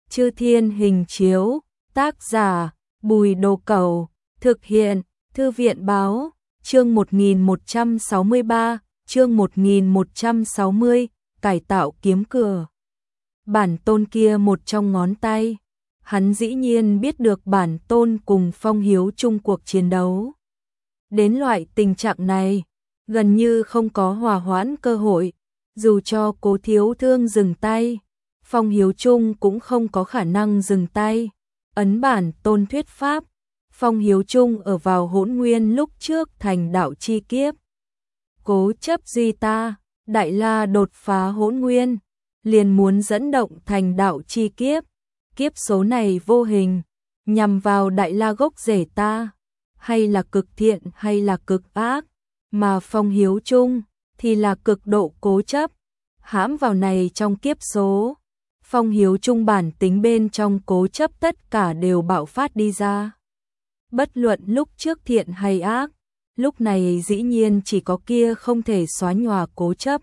Chư Thiên Hình Chiếu, tác giả Bùi Đồ Cẩu, thực hiện Thư viện Báo, chương 1163, chương 1160, cải tạo kiếm cửa. Bản Tôn kia một trong ngón tay, hắn dĩ nhiên biết được Bản Tôn cùng Phong Hiếu chung cuộc chiến đấu. Đến loại tình trạng này, gần như không có hòa hoãn cơ hội, dù cho Cố Thiếu Thương dừng tay, Phong Hiếu Trung cũng không có khả năng dừng tay. Ấn Bản Tôn thuyết pháp, Phong Hiếu Trung ở vào Hỗn Nguyên lúc trước thành đạo chi kiếp. Cố chấp duy ta, Đại La đột phá Hỗn Nguyên, liền muốn dẫn động thành đạo chi kiếp. Kiếp số này vô hình, nhằm vào Đại La gốc rễ ta, hay là cực thiện hay là cực ác, mà Phong Hiếu Trung thì là cực độ cố chấp, hãm vào này trong kiếp số. Phong Hiếu Trung bản tính bên trong cố chấp tất cả đều bạo phát đi ra. Bất luận lúc trước thiện hay ác, lúc này dĩ nhiên chỉ có kia không thể xóa nhòa cố chấp.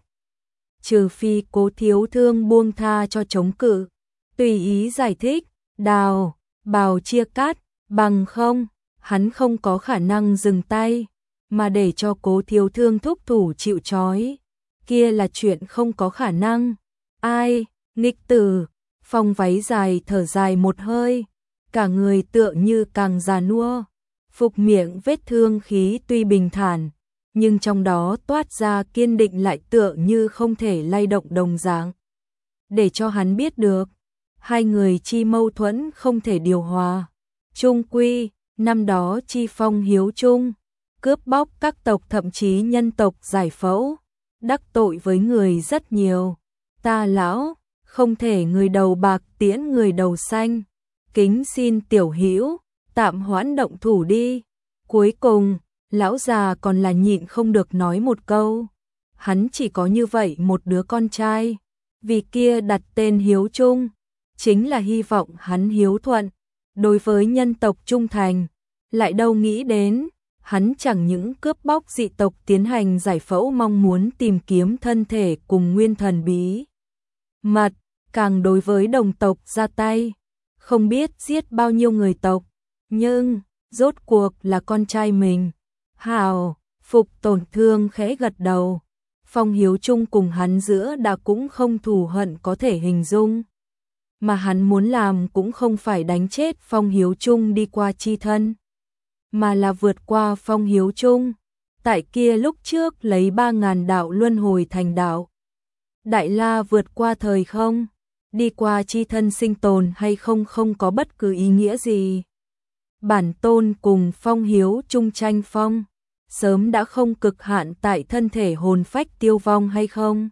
Trừ phi Cố Thiếu Thương buông tha cho chống cự, tùy ý giải thích, đào, bào chia cắt, bằng không, hắn không có khả năng dừng tay, mà để cho Cố Thiếu Thương thúc thủ chịu trói, kia là chuyện không có khả năng. Ai, nghịch tử, Phong váy dài thở dài một hơi, cả người tựa như càng già nua, phục miệng vết thương khí tuy bình thản, nhưng trong đó toát ra kiên định lại tựa như không thể lay động đồng dạng. Để cho hắn biết được, hai người chi mâu thuẫn không thể điều hòa. Trung quy, năm đó chi Phong Hiếu Trung, cướp bóc các tộc thậm chí nhân tộc giải phẫu, đắc tội với người rất nhiều. Ta lão, không thể người đầu bạc tiễn người đầu xanh, kính xin tiểu hữu tạm hoãn động thủ đi. Cuối cùng, lão già còn là nhịn không được nói một câu. Hắn chỉ có như vậy một đứa con trai, vì kia đặt tên Hiếu Trung, chính là hy vọng hắn hiếu thuận, đối với nhân tộc trung thành. Lại đâu nghĩ đến, hắn chẳng những cướp bóc dị tộc tiến hành giải phẫu mong muốn tìm kiếm thân thể cùng nguyên thần bí mật, càng đối với đồng tộc ra tay, không biết giết bao nhiêu người tộc, nhưng rốt cuộc là con trai mình. Hào, Phục Tổn Thương khẽ gật đầu. Phong Hiếu Trung cùng hắn giữa đã cũng không thù hận có thể hình dung, mà hắn muốn làm cũng không phải đánh chết Phong Hiếu Trung đi qua chi thân, mà là vượt qua Phong Hiếu Trung. Tại kia lúc trước lấy 3.000 đạo luân hồi thành đạo Đại La vượt qua thời không, đi qua chi thân sinh tồn hay không có bất cứ ý nghĩa gì. Bản Tôn cùng Phong Hiếu Trung tranh phong, sớm đã không cực hạn tại thân thể hồn phách tiêu vong hay không,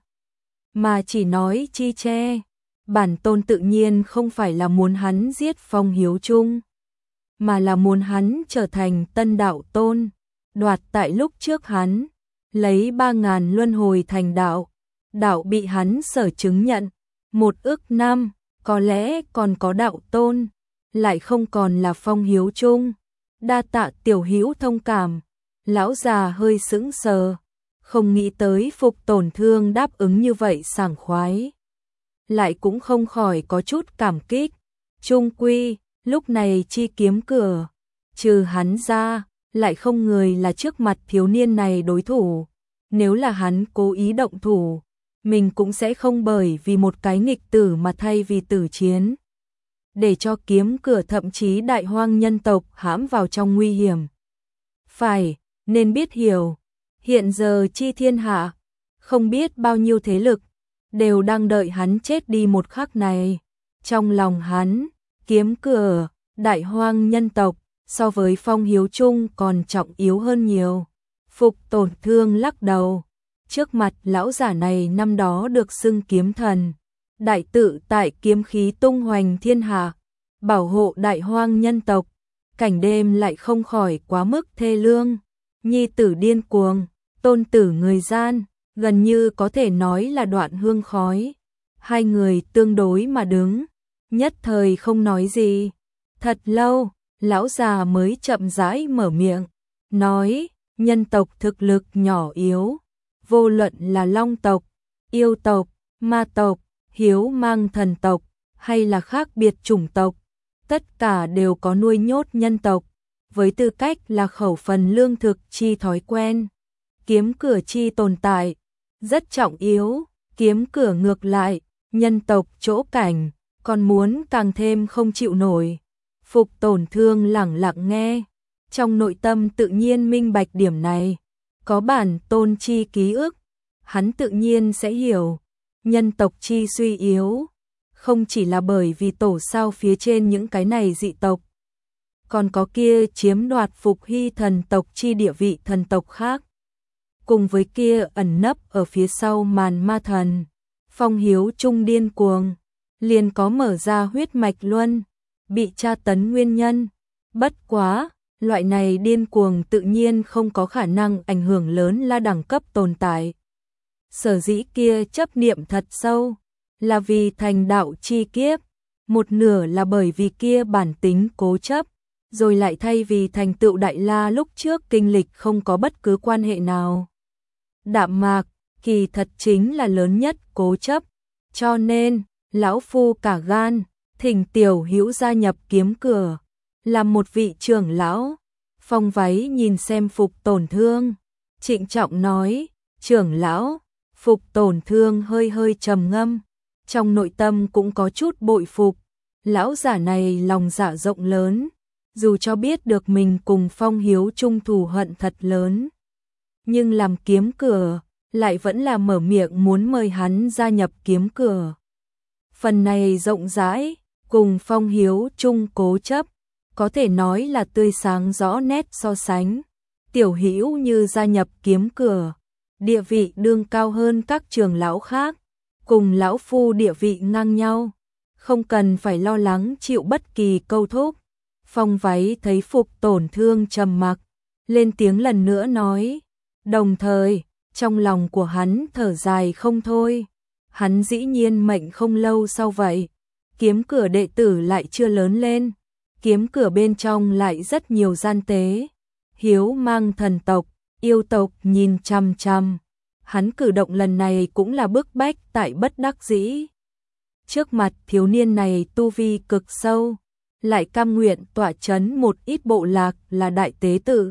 mà chỉ nói chi che. Bản Tôn tự nhiên không phải là muốn hắn giết Phong Hiếu Trung, mà là muốn hắn trở thành tân đạo tôn, đoạt tại lúc trước hắn lấy 3.000 luân hồi thành đạo, đạo bị hắn sở chứng nhận. 1 ức năm, có lẽ còn có đạo tôn, lại không còn là Phong Hiếu Trung. Đa tạ tiểu hữu thông cảm. Lão già hơi sững sờ, không nghĩ tới Phục Tổn Thương đáp ứng như vậy sảng khoái, lại cũng không khỏi có chút cảm kích. Trung quy, lúc này chi kiếm cửa, trừ hắn ra, lại không người là trước mặt thiếu niên này đối thủ. Nếu là hắn cố ý động thủ, mình cũng sẽ không bởi vì một cái nghịch tử mà thay vì tử chiến, để cho kiếm cửa thậm chí đại hoang nhân tộc hãm vào trong nguy hiểm. Phải, nên biết hiểu, hiện giờ chi thiên hạ, không biết bao nhiêu thế lực, đều đang đợi hắn chết đi một khắc này. Trong lòng hắn, kiếm cửa, đại hoang nhân tộc, so với Phong Hiếu Trung còn trọng yếu hơn nhiều. Phục Tổn Thương lắc đầu. Trước mặt lão giả này năm đó được xưng kiếm thần, đại tự tại kiếm khí tung hoành thiên hạ, bảo hộ đại hoang nhân tộc, cảnh đêm lại không khỏi quá mức thê lương. Nhi tử điên cuồng, tôn tử người gian, gần như có thể nói là đoạn hương khói. Hai người tương đối mà đứng, nhất thời không nói gì. Thật lâu, lão già mới chậm rãi mở miệng, nói, nhân tộc thực lực nhỏ yếu, vô luận là long tộc, yêu tộc, ma tộc, hiếu mang thần tộc, hay là khác biệt chủng tộc, tất cả đều có nuôi nhốt nhân tộc, với tư cách là khẩu phần lương thực chi thói quen. Kiếm cửa chi tồn tại, rất trọng yếu, kiếm cửa ngược lại, nhân tộc chỗ cảnh, còn muốn càng thêm không chịu nổi. Phục Tổn Thương lẳng lặng nghe, trong nội tâm tự nhiên minh bạch điểm này, có bản tôn chi ký ức, hắn tự nhiên sẽ hiểu, nhân tộc chi suy yếu, không chỉ là bởi vì tổ sao phía trên những cái này dị tộc, còn có kia chiếm đoạt Phục Hy thần tộc chi địa vị thần tộc khác, cùng với kia ẩn nấp ở phía sau màn ma thần, Phong Hiếu Trung điên cuồng, liền có mở ra huyết mạch luân, bị tra tấn nguyên nhân. Bất quá, loại này điên cuồng tự nhiên không có khả năng ảnh hưởng lớn là đẳng cấp tồn tại. Sở dĩ kia chấp niệm thật sâu, là vì thành đạo chi kiếp, một nửa là bởi vì kia bản tính cố chấp, rồi lại thay vì thành tựu Đại La lúc trước kinh lịch không có bất cứ quan hệ nào. Đạm Mạc, kỳ thật chính là lớn nhất cố chấp, cho nên, lão phu cả gan, thỉnh Tiểu Hữu gia nhập kiếm cửa, làm một vị trưởng lão. Phong Váy nhìn xem Phục Tổn Thương, trịnh trọng nói, trưởng lão. Phục Tổn Thương hơi hơi trầm ngâm, trong nội tâm cũng có chút bội phục, lão giả này lòng dạ rộng lớn, dù cho biết được mình cùng Phong Hiếu Trung thù hận thật lớn, nhưng làm kiếm cửa, lại vẫn là mở miệng muốn mời hắn gia nhập kiếm cửa. Phần này rộng rãi, cùng Phong Hiếu Trung cố chấp, có thể nói là tươi sáng rõ nét so sánh. Tiểu Hữu như gia nhập kiếm cửa, địa vị đương cao hơn các trường lão khác, cùng lão phu địa vị ngang nhau, không cần phải lo lắng chịu bất kỳ câu thúc. Phong Váy thấy Phục Tổn Thương trầm mặc, lên tiếng lần nữa nói, đồng thời, trong lòng của hắn thở dài không thôi. Hắn dĩ nhiên mệnh không lâu sau vậy, kiếm cửa đệ tử lại chưa lớn lên, kiếm cửa bên trong lại rất nhiều gian tế, hiếu mang thần tộc, yêu tộc nhìn chằm chằm. Hắn cử động lần này cũng là bức bách tại bất đắc dĩ. Trước mặt thiếu niên này tu vi cực sâu, lại cam nguyện tọa chấn một ít bộ lạc là đại tế tử.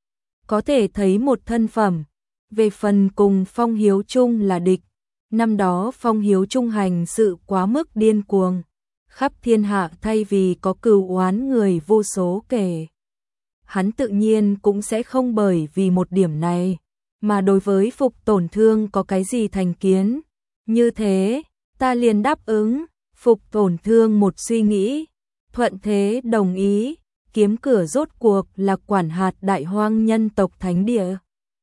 Có thể thấy một thân phẩm, về phần cùng Phong Hiếu Trung là địch. Năm đó Phong Hiếu Trung hành sự quá mức điên cuồng, khắp thiên hạ thay vì có cừu oán người vô số kể. Hắn tự nhiên cũng sẽ không bởi vì một điểm này, mà đối với Phục Tổn Thương có cái gì thành kiến. Như thế, ta liền đáp ứng. Phục Tổn Thương một suy nghĩ, thuận thế đồng ý, kiếm cửa rốt cuộc là quản hạt đại hoang nhân tộc thánh địa.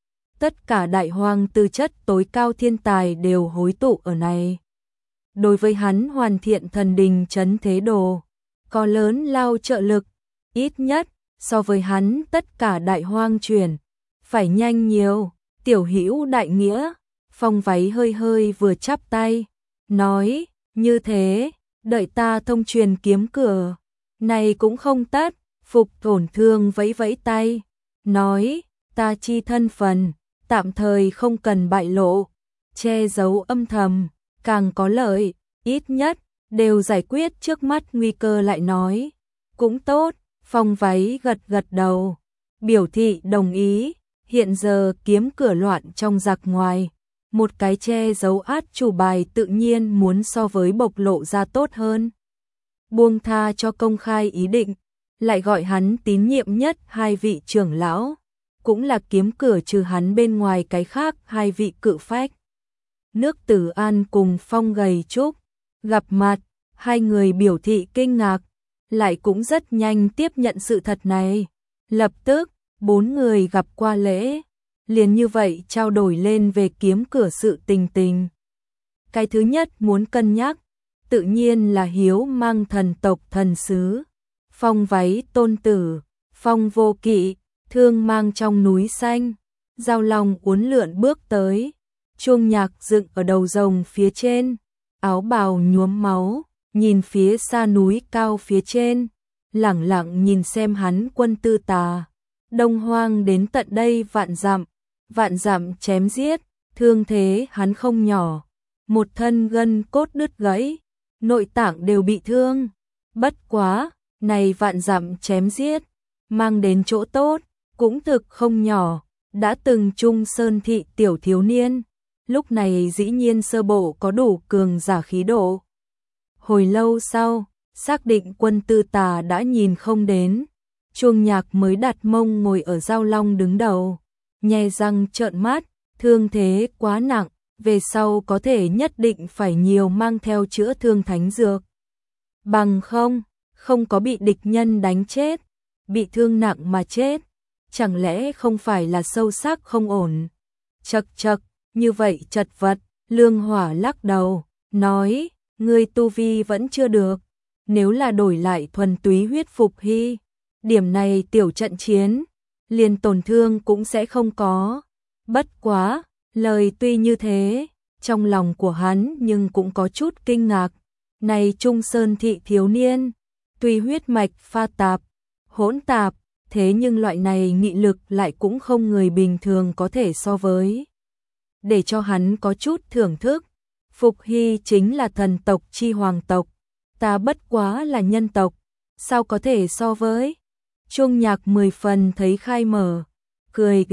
Tất cả đại hoang tư chất tối cao thiên tài đều hối tụ ở này. Đối với hắn hoàn thiện thần đình trấn thế đồ, có lớn lao trợ lực, ít nhất, so với hắn tất cả đại hoang truyền, phải nhanh nhiều. Tiểu Hữu đại nghĩa, Phong Váy hơi hơi vừa chắp tay, nói, như thế, đợi ta thông truyền kiếm cửa, này cũng không tất. Phục Tổn Thương vẫy vẫy tay, nói, ta chi thân phần, tạm thời không cần bại lộ, che giấu âm thầm, càng có lợi, ít nhất, đều giải quyết trước mắt nguy cơ. Lại nói, cũng tốt. Phong Váy gật gật đầu, biểu thị đồng ý. Hiện giờ kiếm cửa loạn trong giặc ngoài, một cái che giấu át chủ bài tự nhiên muốn so với bộc lộ ra tốt hơn. Buông tha cho công khai ý định, lại gọi hắn tín nhiệm nhất hai vị trưởng lão, cũng là kiếm cửa trừ hắn bên ngoài cái khác hai vị cự phách. Nước Tử An cùng Phong Gầy Trúc gặp mặt, hai người biểu thị kinh ngạc, lại cũng rất nhanh tiếp nhận sự thật này. Lập tức, bốn người gặp qua lễ, liền như vậy trao đổi lên về kiếm cửa sự tình. Cái thứ nhất muốn cân nhắc, tự nhiên là hiếu mang thần tộc thần sứ. Phong Váy tôn tử, Phong Vô Kỵ, thương mang trong núi xanh, giao long uốn lượn bước tới, chuông nhạc dựng ở đầu rồng phía trên, áo bào nhuốm máu, nhìn phía xa núi cao phía trên, lẳng lặng nhìn xem hắn quân tư tà. Đông hoang đến tận đây vạn dặm chém giết, thương thế hắn không nhỏ, một thân gân cốt đứt gãy, nội tạng đều bị thương. Bất quá, này vạn dặm chém giết, mang đến chỗ tốt, cũng thực không nhỏ, đã từng chung sơn thị tiểu thiếu niên, lúc này dĩ nhiên sơ bộ có đủ cường giả khí độ. Hồi lâu sau, xác định Quân Tư Tà đã nhìn không đến, Chuông Nhạc mới đặt mông ngồi ở giao long đứng đầu, nhe răng trợn mắt, thương thế quá nặng, về sau có thể nhất định phải nhiều mang theo chữa thương thánh dược. Bằng không có bị địch nhân đánh chết, bị thương nặng mà chết, chẳng lẽ không phải là sâu sắc không ổn. Chậc, như vậy chật vật, Lương Hỏa lắc đầu, nói, ngươi tu vi vẫn chưa được, nếu là đổi lại thuần túy huyết phục hy, điểm này tiểu trận chiến, liền tổn thương cũng sẽ không có. Bất quá, lời tuy như thế, trong lòng của hắn nhưng cũng có chút kinh ngạc, này Trung Sơn thị thiếu niên, tuy huyết mạch pha tạp, hỗn tạp, thế nhưng loại này nghị lực lại cũng không người bình thường có thể so với. Để cho hắn có chút thưởng thức, Phục Hy chính là thần tộc chi hoàng tộc, ta bất quá là nhân tộc, sao có thể so với. Chuông Nhạc 10 phần thấy khai mở, cười,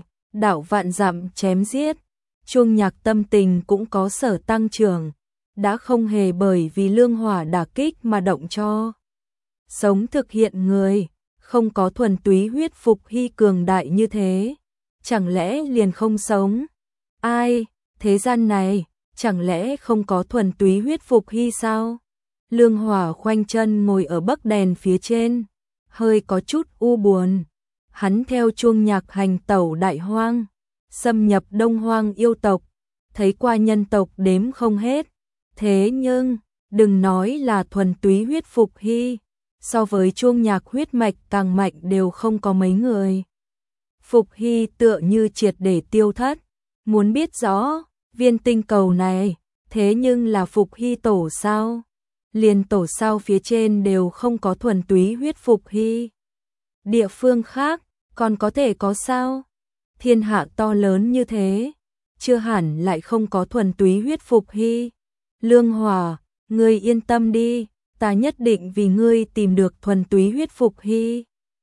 đạo vạn dặm chém giết, Chuông Nhạc tâm tình cũng có sở tăng trưởng, đã không hề bởi vì Lương Hỏa đả kích mà động cho. Sống thực hiện người, không có thuần túy huyết Phục Hy cường đại như thế, chẳng lẽ liền không sống? Ai, thế gian này, chẳng lẽ không có thuần túy huyết Phục Hy sao? Lương Hỏa khoanh chân ngồi ở bấc đèn phía trên, hơi có chút u buồn. Hắn theo Chuông Nhạc hành tẩu đại hoang, xâm nhập đông hoang yêu tộc, thấy qua nhân tộc đếm không hết. Thế nhưng, đừng nói là thuần túy huyết Phục Hy, so với Chuông Nhạc huyết mạch càng mạnh đều không có mấy người. Phục Hy tựa như triệt để tiêu thất, muốn biết rõ, viên tinh cầu này, thế nhưng là Phục Hy tổ sao? Liền tổ sao phía trên đều không có thuần túy huyết Phục Hy. Địa phương khác, còn có thể có sao? Thiên hạ to lớn như thế, chưa hẳn lại không có thuần túy huyết Phục Hy. Lương Hỏa, ngươi yên tâm đi, ta nhất định vì ngươi tìm được thuần túy huyết Phục Hy.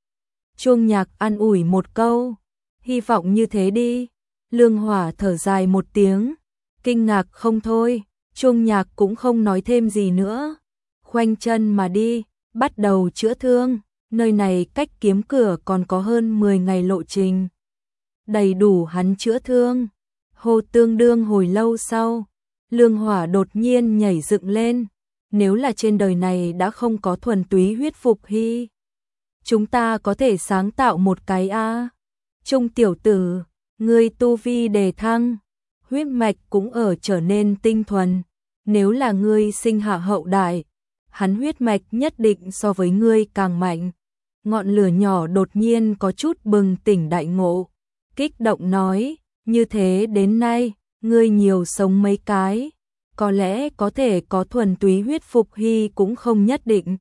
Chuông Nhạc an ủi một câu, hy vọng như thế đi. Lương Hỏa thở dài một tiếng, kinh ngạc không thôi, Chuông Nhạc cũng không nói thêm gì nữa. Khoanh chân mà đi, bắt đầu chữa thương, nơi này cách kiếm cửa còn có hơn 10 ngày lộ trình. Đầy đủ hắn chữa thương. Hồ tương đương hồi lâu sau, Lương Hỏa đột nhiên nhảy dựng lên, nếu là trên đời này đã không có thuần túy huyết Phục Hy, chúng ta có thể sáng tạo một cái a. Trung tiểu tử, ngươi tu vi đề thăng, huyết mạch cũng ở trở nên tinh thuần, nếu là ngươi sinh hạ hậu đại, hắn huyết mạch nhất định so với ngươi càng mạnh. Ngọn lửa nhỏ đột nhiên có chút bừng tỉnh đại ngộ, kích động nói, như thế đến nay, ngươi nhiều sống mấy cái, có lẽ có thể có thuần túy huyết Phục Hy cũng không nhất định.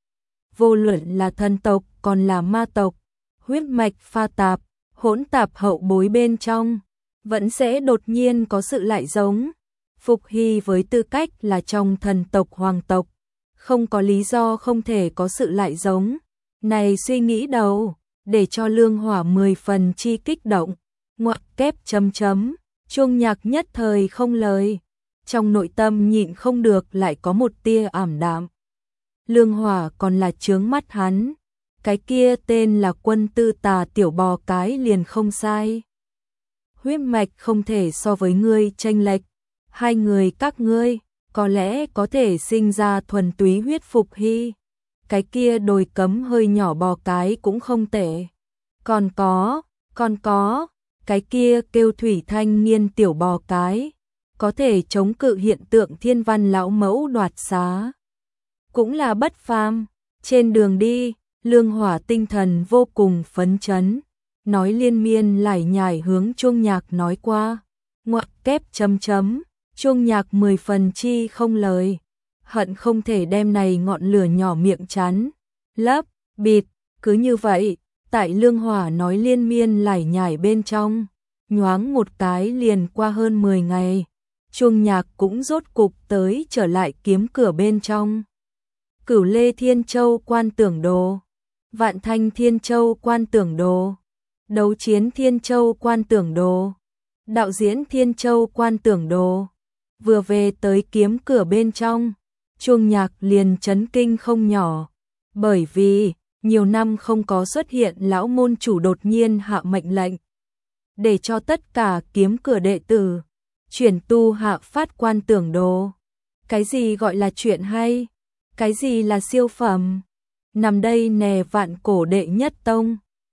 Vô luận là thần tộc còn là ma tộc, huyết mạch pha tạp, hỗn tạp hậu bối bên trong, vẫn sẽ đột nhiên có sự lại giống. Phục Hy với tư cách là trong thần tộc hoàng tộc, không có lý do không thể có sự lại giống. Này suy nghĩ đầu, để cho Lương Hỏa 10 phần chi kích động, ngoặc kép chấm chấm, Chuông Nhạc nhất thời không lời, trong nội tâm nhịn không được lại có một tia ảm đạm. Lương Hỏa còn là chướng mắt hắn, cái kia tên là Quân Tư Tà tiểu bò cái liền không sai. Huyết mạch không thể so với ngươi chênh lệch, hai người các ngươi có lẽ có thể sinh ra thuần túy huyết Phục Hy. Cái kia đồi cấm hơi nhỏ bò cái cũng không tệ. Còn có, cái kia kêu Thủy Thanh Niên tiểu bò cái, có thể chống cự hiện tượng thiên văn lão mẫu đoạt xá. Cũng là bất phàm. Trên đường đi, Lương Hỏa tinh thần vô cùng phấn chấn, nói liên miên lải nhải hướng Chuông Nhạc nói qua. Ngoặc kép chấm chấm, Chuông Nhạc 10 phần chi không lời, hận không thể đem này ngọn lửa nhỏ miệng chắn, lấp, bịt, cứ như vậy, tại Lương Hỏa nói liên miên lải nhải bên trong, nhoáng một cái liền qua hơn 10 ngày. Chuông nhạc cũng rốt cục tới trở lại kiếm cửa bên trong. Cửu Lê Thiên Châu Quan Tưởng Đồ, Vạn Thanh Thiên Châu Quan Tưởng Đồ, Đấu Chiến Thiên Châu Quan Tưởng Đồ, Đạo Diễn Thiên Châu Quan Tưởng Đồ. Vừa về tới kiếm cửa bên trong, Chuông nhạc liền chấn kinh không nhỏ, bởi vì nhiều năm không có xuất hiện lão môn chủ đột nhiên hạ mệnh lệnh để cho tất cả kiếm cửa đệ tử chuyển tu hạ phát Quan Tưởng Đồ. Cái gì gọi là chuyện hay? Cái gì là siêu phẩm? Nằm đây nè, vạn cổ đệ nhất tông,